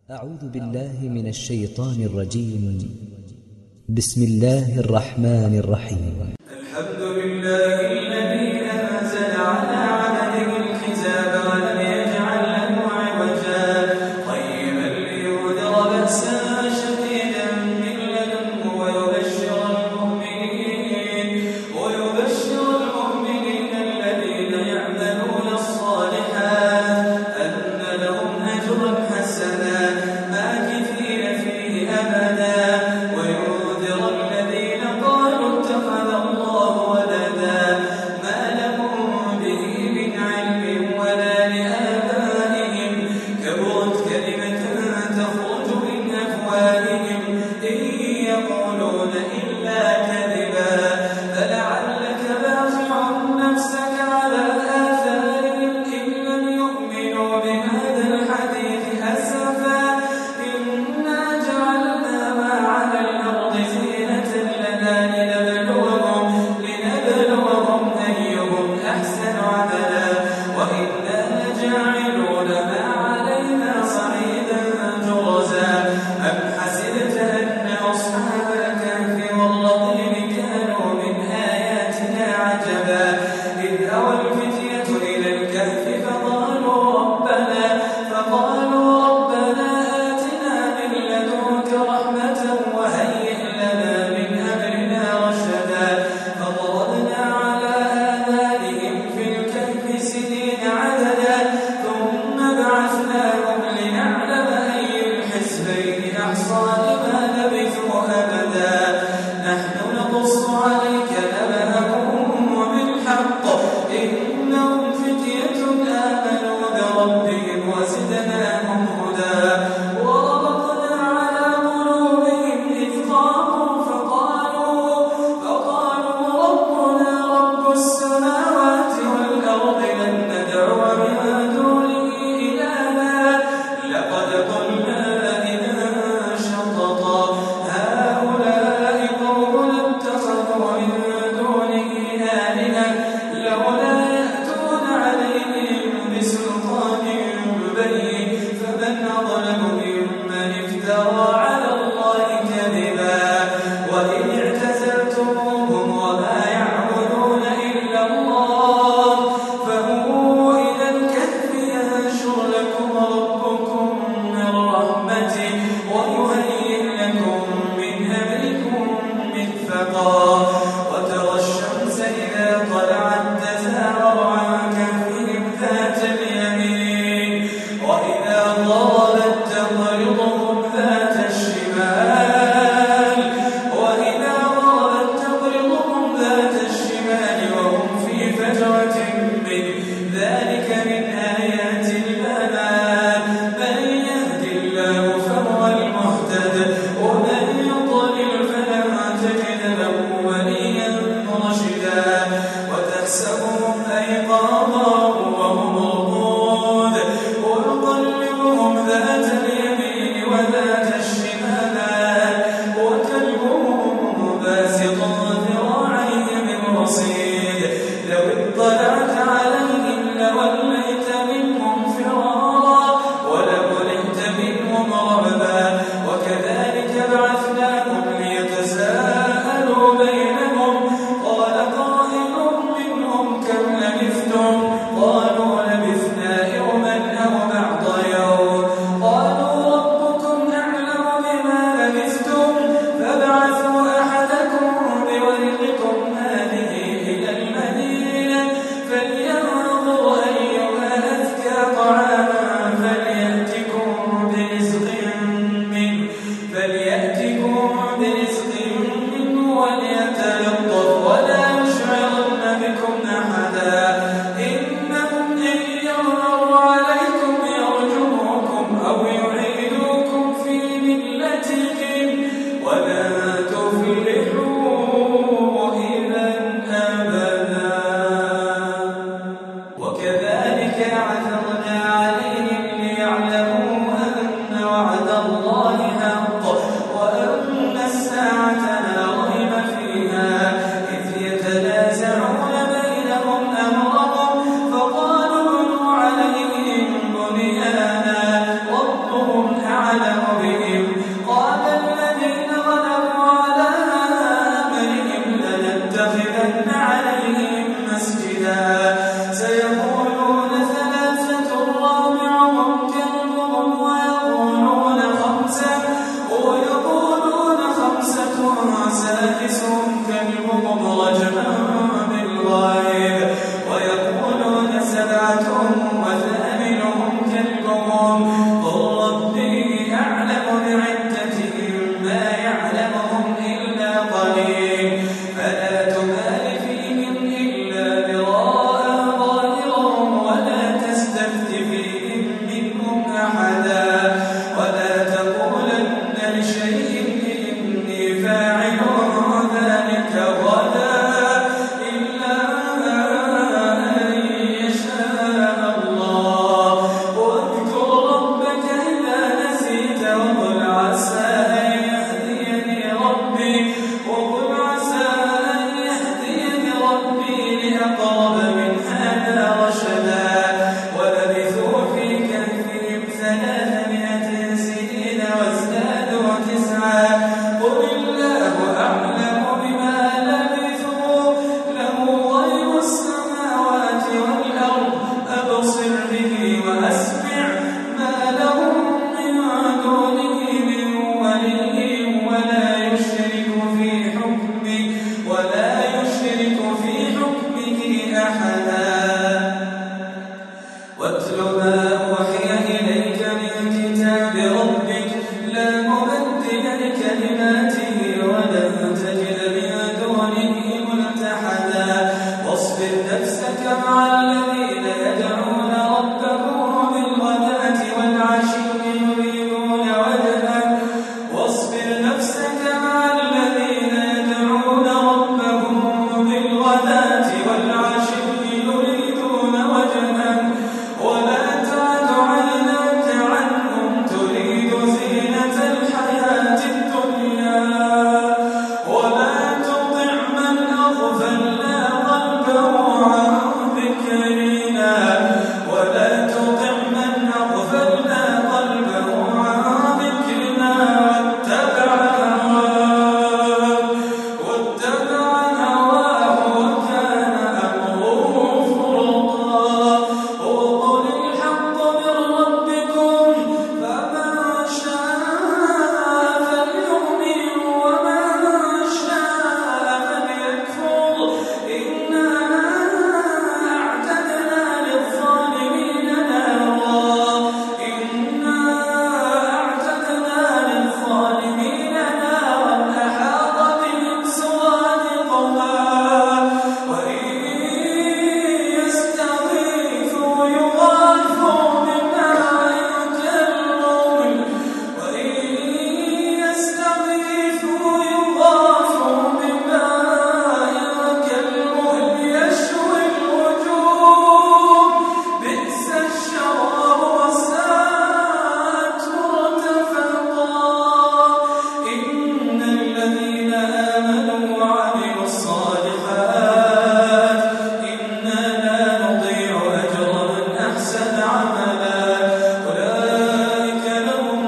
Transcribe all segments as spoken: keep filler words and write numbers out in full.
أعوذ بالله من الشيطان الرجيم. بسم الله الرحمن الرحيم. الحمد لله الذي أنزل على عبده الكتاب ولم يجعل له عوجا قيما لينذر بأسا شديدا من لدنه ويبشر المؤمنين ويبشر المؤمنين الذين يعملون الصالحات أن لهم أجرا حسنا ماكثين فيه أبدا وينذر الذين قالوا اتخذ الله ولدا ما لهم به من علم ولا لآبائهم كبرت كلمة تخرج من أفواههم إن يقولون إلا كذبا فلعلك باخع نفسك على آثارهم إن لم يؤمنوا بهذا الحديث أسفا إنا جعلنا ما على الأرض زينة لنا لنبلوهم لنبلوهم أيهم أحسن عملا وإنا لجاعلون ما عليها صعيدا جرزا أم حسبت أن أصحاب الكهف والرقيم كانوا من آياتنا عجبا إذ أوى الفتية إلى الكهف فقالوا ربنا فقالوا ربنا آتنا من لدنك رحمة وهيئ لنا من أمرنا رشدا فضربنا على آذانهم في الكهف سنين عددا ثم بعثناهم لنعلم أي الحزبين أحصى لما لبثوا أبدا نحن نقص عليك نبأهم بالحق إنهم فتية آمنوا بربهم وزدناهم هدى وربطنا على قلوبهم إذ قاموا فقالوا فقالوا ربنا رب السماوات والأرض لن ندعو من دونه إلها لقد قلنا إذا شططا هؤلاء قوم اتخذوا من دونه آلهة لولا يأتون عليهم بسلطان بين فمن أظلم ممن افترى على الله كذبا وإن اعتزلتموهم وما يعبدون إلا الله فهو إلى الكهف ينشر لكم ربكم من رحمته ويهيئ لكم من أمركم مرفقا وترى الشمس إذا طلعت تزاور عن كهفهم ذات اليمين وإذا غربت أعلم بهم قال الذين غلبوا على أمرهم لنتخذن عليهم مسجدا سيقولون ثلاثة رابعهم كلبهم ويقولون خمسة ويقولون خمسة سادسهم كلبهم رجما بالغيب ويقولون سبعة وثامنهم كلبهم قل ربي أعلم بعدتهم ما يعلمهم إلا قليل فلا تمال فيهم إلا مراء ظاهرهم ولا تستفت فيهم منهم أحدا ولا تقولن لشيء إني فاعل ذلك غدا إلا أن يشاء الله واذكر ربك إذا نسيت وقل عسى أن يهديني ربي وقل عسى أن يهديني ربي لأقرب من هذا رشدا ولبثوا في كهفهم ثلاثمائة سنين وازدادوا تسعا قل الله أعلم بما لبثوا له غيب السماوات والأرض أبصر به وأسمع ما لهم من دونه من ولي ولا يشرك في حكمه ولا يشرك في حكمه أحدا واتل ما أوحي إليك من كتاب ربك لا مبدل لكلماته ولن تجد من دونه ملتحدا واصبر نفسك مع الذين يدعون ربهم بالغداة والعشي يريدون وجهه واصبر نفسك مع الذين يدعون ربهم بالغداة والعشي يريدون وجهه ولا تعد عيناك عنهم تريد زينة الحياة الدنيا ولا تطع من أغفلنا قلبه عن ذكرنا ولا تطع من أغفلنا قلبه عن ذكرنا واتبع هواه واتبع هواه وكان أمره فرطا وقل الحق من ربكم فمن شاء فليؤمن ومن شاء فليكفر إنا أعتدنا للظالمين نارا إنا أعتدنا للظالمين نارا أحاط بهم سرادقها وإن يستغيثوا يغاثوا بماء كالمهل وإن يستغيثوا يغاثوا بماء كالمهل يشوي الوجوه بئس الشراب وساءت مرتفقا إن الذين آمنوا وعملوا الصالحات إنا لا نضيع أجر من أحسن عملا أولئك لهم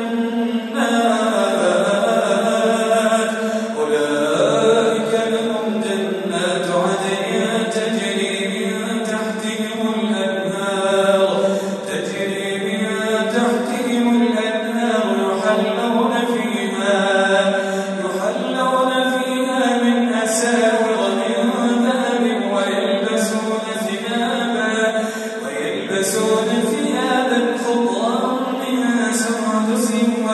جنات أولئك لهم جنات عدن تجري من تحتهم الأنهار تجري من تحتهم الأنهار يحلون فيها يحلون فيها من أساور من ذهب ويلبسون ثيابا ويلبسون ثيابا خضرا من سندس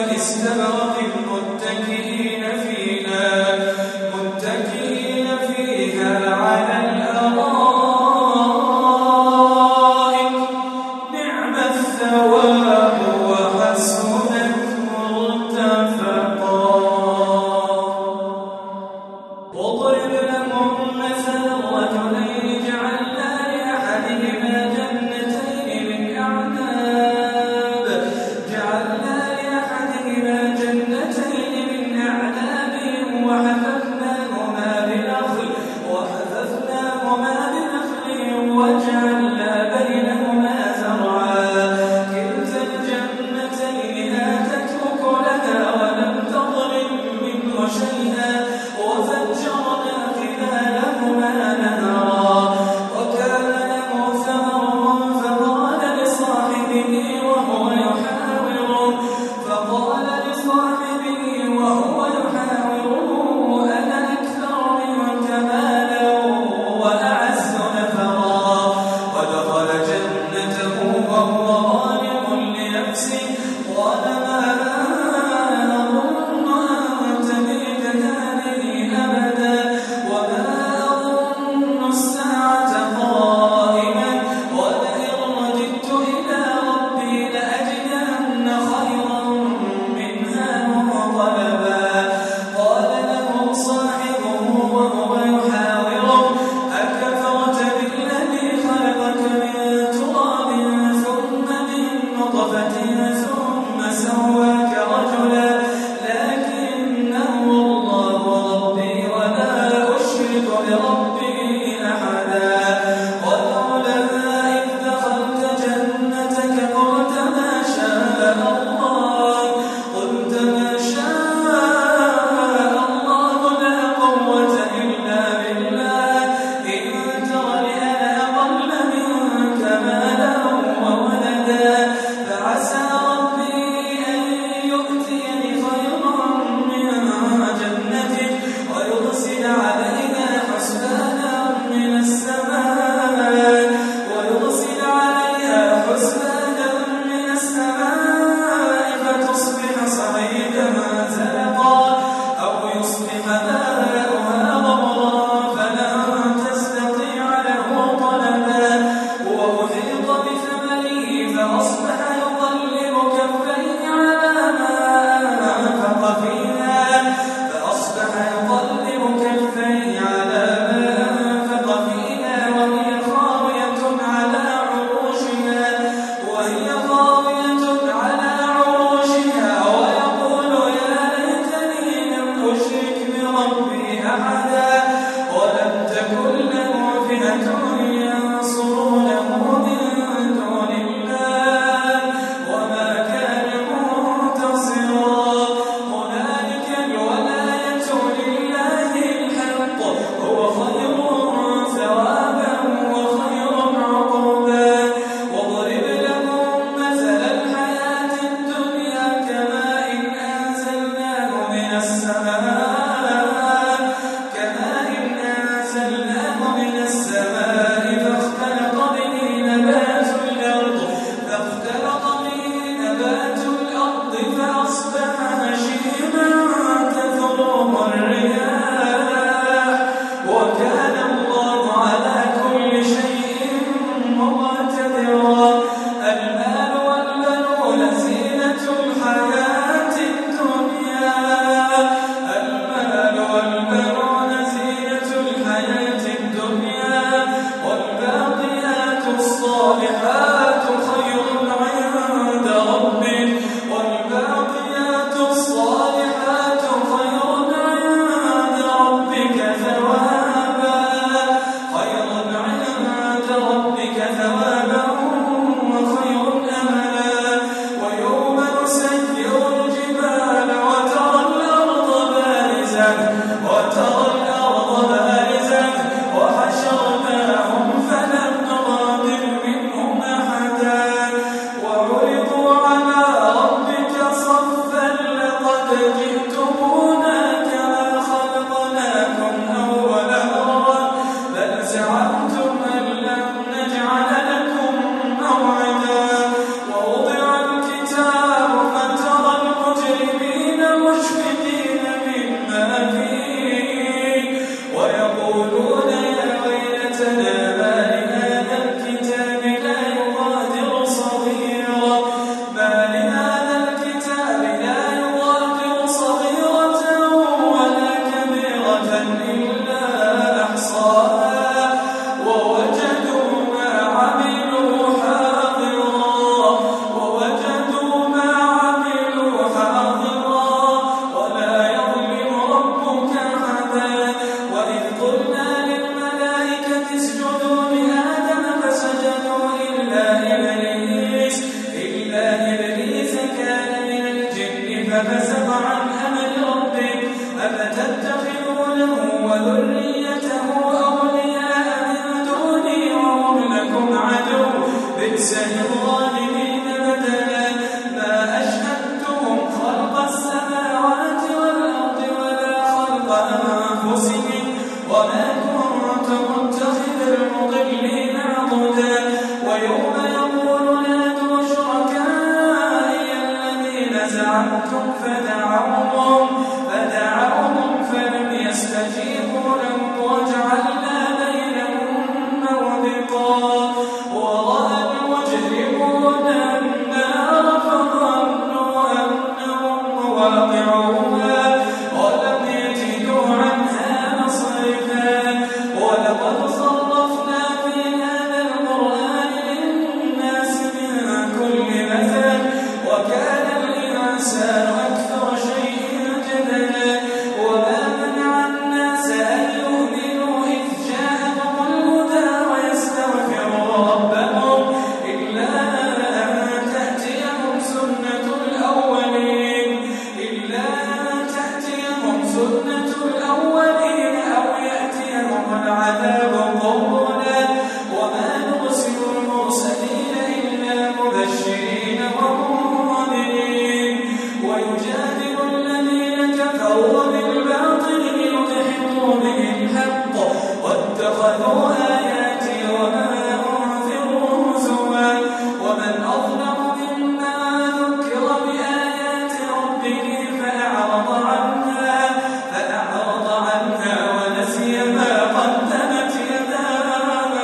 ففسق عن أمر ربه أفتتخذونه وذريته أولياء من دوني وهم لكم عدو بئس للظالمين بدلا ما أشهدتهم خلق السماوات والأرض ولا خلق أنفسهم وما كنت متخذ المضلين عضدا ويوم يقول نادوا شركائي الذين زعمتم فدعوهم فدعوهم فلم يستجيبوا لهم وجعلنا بينهم موبقا ورأى المجرمون النار فظنوا أنهم مواقعوها ولم يجدوا عنها مصرفا ولقد صرفنا في هذا القرآن للناس من كل مثل وكان الإنسان أكثر شيء جدلا وما منع الناس أن يؤمنوا إذ جاءهم الهدى ويستغفروا ربهم إلا أن تأتيهم سنة الأولين إلا أن تأتيهم سنة الأولين أو يأتيهم العذاب قبلا وما نرسل المرسلين إلا مبشرين ومنذرين ويجادل الذين كفروا بالباطل ليدحضوا به الحق واتخذوا آياتي وما أنذروا هزوا ومن أظلم ممن ذكر بآيات ربه فأعرض عنها فأعرض عنها ونسي ما قدمت يداه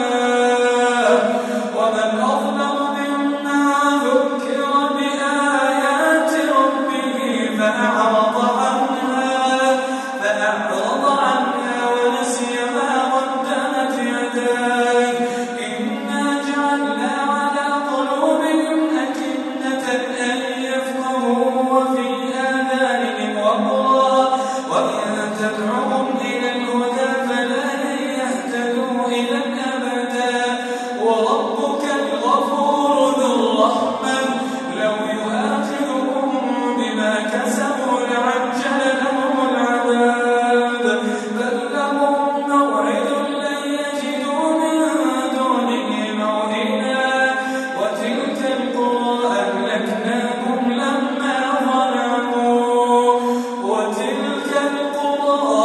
ومن أظلم ممن ذكر بآيات ربه فأعرض عنها فأعرض عنها ونسي ما قدمت يداه إنا جعلنا على قلوبهم أكنة أن يفقهوا وفي آذانهم وقرا وإن تدعوهم إلى الهدى فلن يهتدوا إذا أبدا وربك الغفور ذو الرحمة لو يؤاخذهم بما كسبوا لعجل لهم العذاب بل لهم موعد لن يجدوا من دونه موئلا وتلك القرى أهلكناهم لما ظلموا وتلك القرى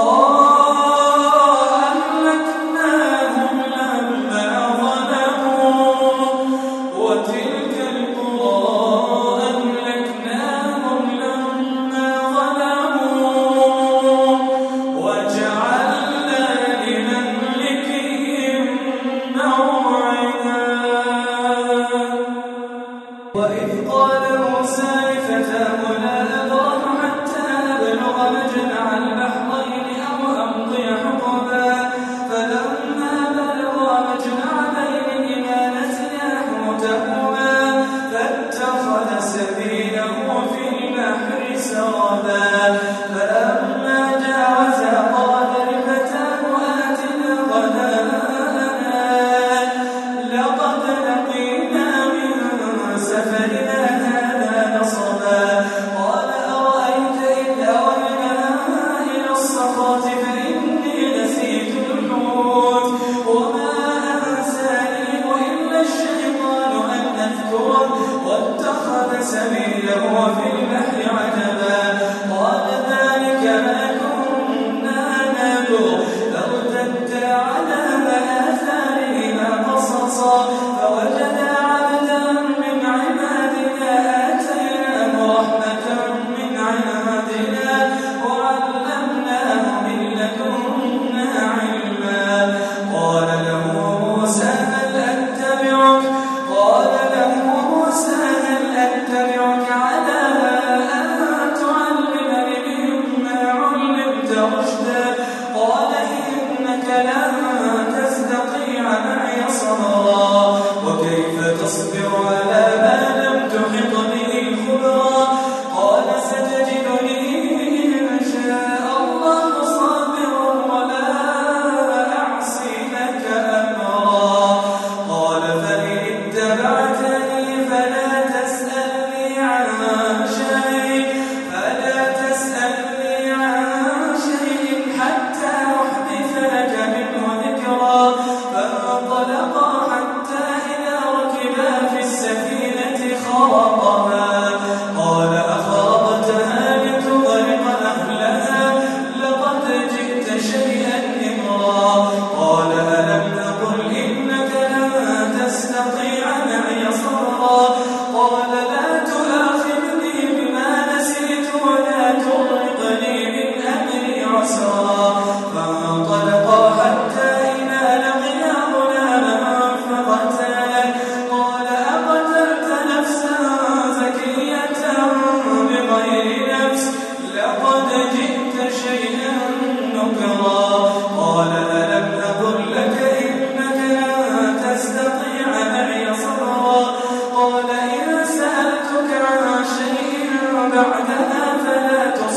أهلكناهم لما ظلموا وتلك القرى أهلكناهم لما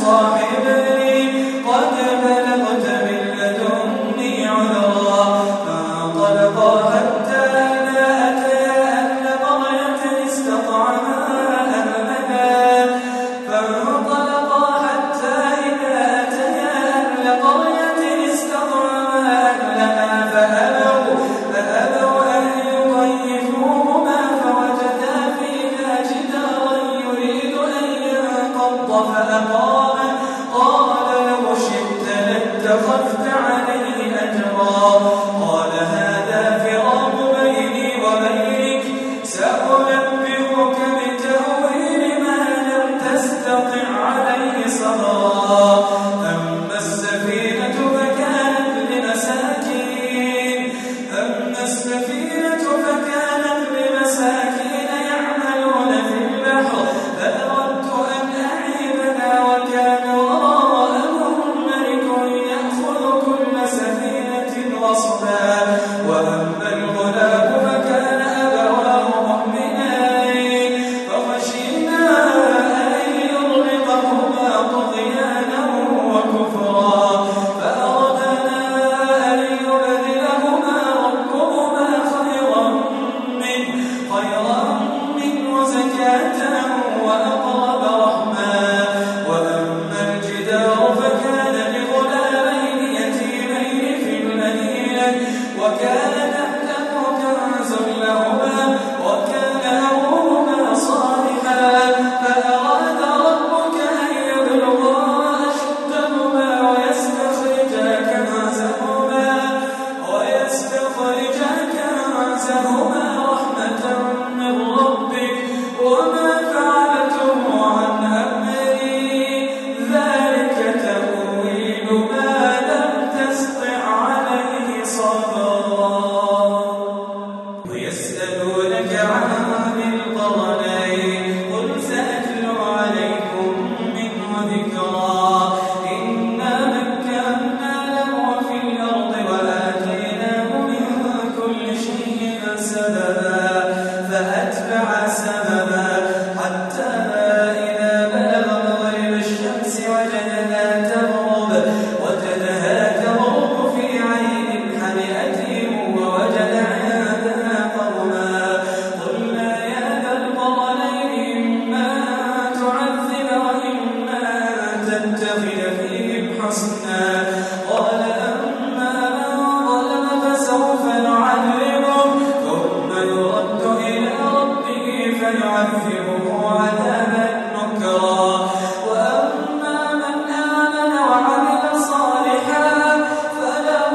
صاحبي قد بلغت من لدني عذرا فانطلقا حتى إذا أتيا أهل قرية استطعما أهلها فانطلقا حتى إذا أتيا أهل قرية استطعما أهلها فأبوا فأبوا أن يضيفوهما فوجدا فيها جدارا يريد أن ينقض فأقامه قال لو شئت لاتخذت عليه أجرا قال هذا فراق بيني وبينك سأنبئك بتأويل ما لم تستطع عليه صبرا أما السفينة فكانت لمساكين أما السفينة فكانت لمساكين يعملون في البحر فأردت أن أعيبها وكان وراءهم ملك يأخذ كل سفينة غصبا وأما الغلام فكان أبواه مؤمنين فخشينا أن يرهقهما طغيانا وكفرا فأردنا أن يبدلهما ربهما خيرا منه خيرا منه زكاة وأقرب رحما وأما الجدار فكان لغلامين يتيمين في المدينة وكان تحته كنز لهما وكان أبوهما صالحا فأراد ربك أن يبلغا أشدهما ويستخرجا كنزهما ويستخرجا كنزهما رحمة من ربك وما فعلته عن أمري ذلك تأويل ما لم تستطع عليه صبرا ويسألونك عن ذي القرنين قل سأتلو عليكم منه ذكرا إنا مكنا له في الأرض وآتيناه من كل شيء سببا فأتبع سببا حتى إذا بلغ مغرب الشمس وجدها تغرب وجدها تغرب في عين حمئة ووجد عندها قوما قلنا يا ذا القرنين إما أن تعذب وإما أن تتخذ فيهم حسنا قال أما من ظلم فسوف نعذبه ثم يرد إلى ربه فيعذبه عذابا نكرا وأما من آمن وعمل صالحا فله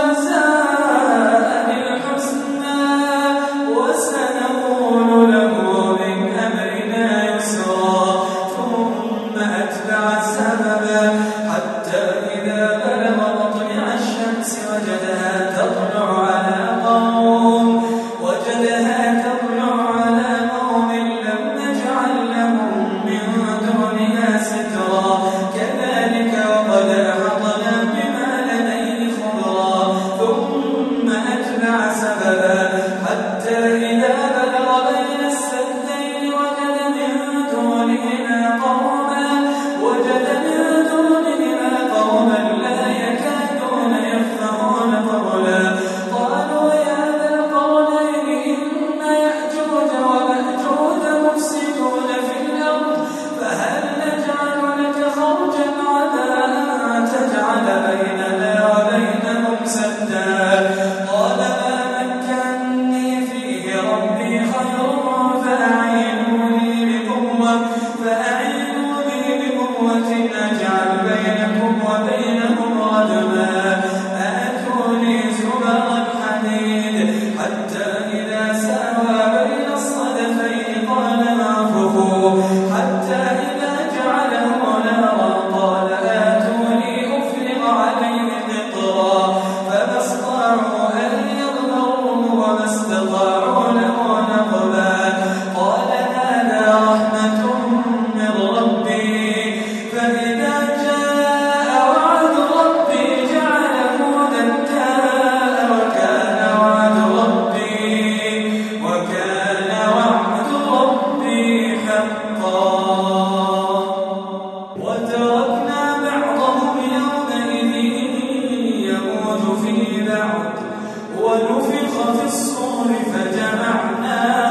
جزاء الحسنى وسنقول له من أمرنا يسرا ثم أتبع سببا حتى إذا بلغ مطلع الشمس وجدها تطلع على قوم وجدها تطلع على قوم لم نجعل لهم من دونها سترا كذلك وقد أحطنا بما لديه خبرا ثم أتبع سببا حتى إذا بلغ بين السدين وجد من دونهما قوما وجد من دونهما قوما لا يكادون يفقهون قولا قالوا يا ذا القرنين إن يأجوج ومأجوج مفسدون في الأرض فهل نجعل لك خرجا على أن تجعل بيننا وبينهم سدا قال ما مكني فيه ربي خير فأعينوني بقوة فأعينوني بقوة أجعل بينكم وبينهم ردما آتوني زبر الحديد حتى إذا ساوى بين الصدفين قال انفخوا حتى إذا جعله نارا قال آتوني أفرغ عليه قطرا فما استطاعوا أن يظهروه وما استطاعوا له نقبا قال هذا رحمة من ربي فإذا جاء وعد ربي جعله دكا وكان وعد ربي وكان وعد ربي حقا وتركنا ونفخ في الصور فجمعناهم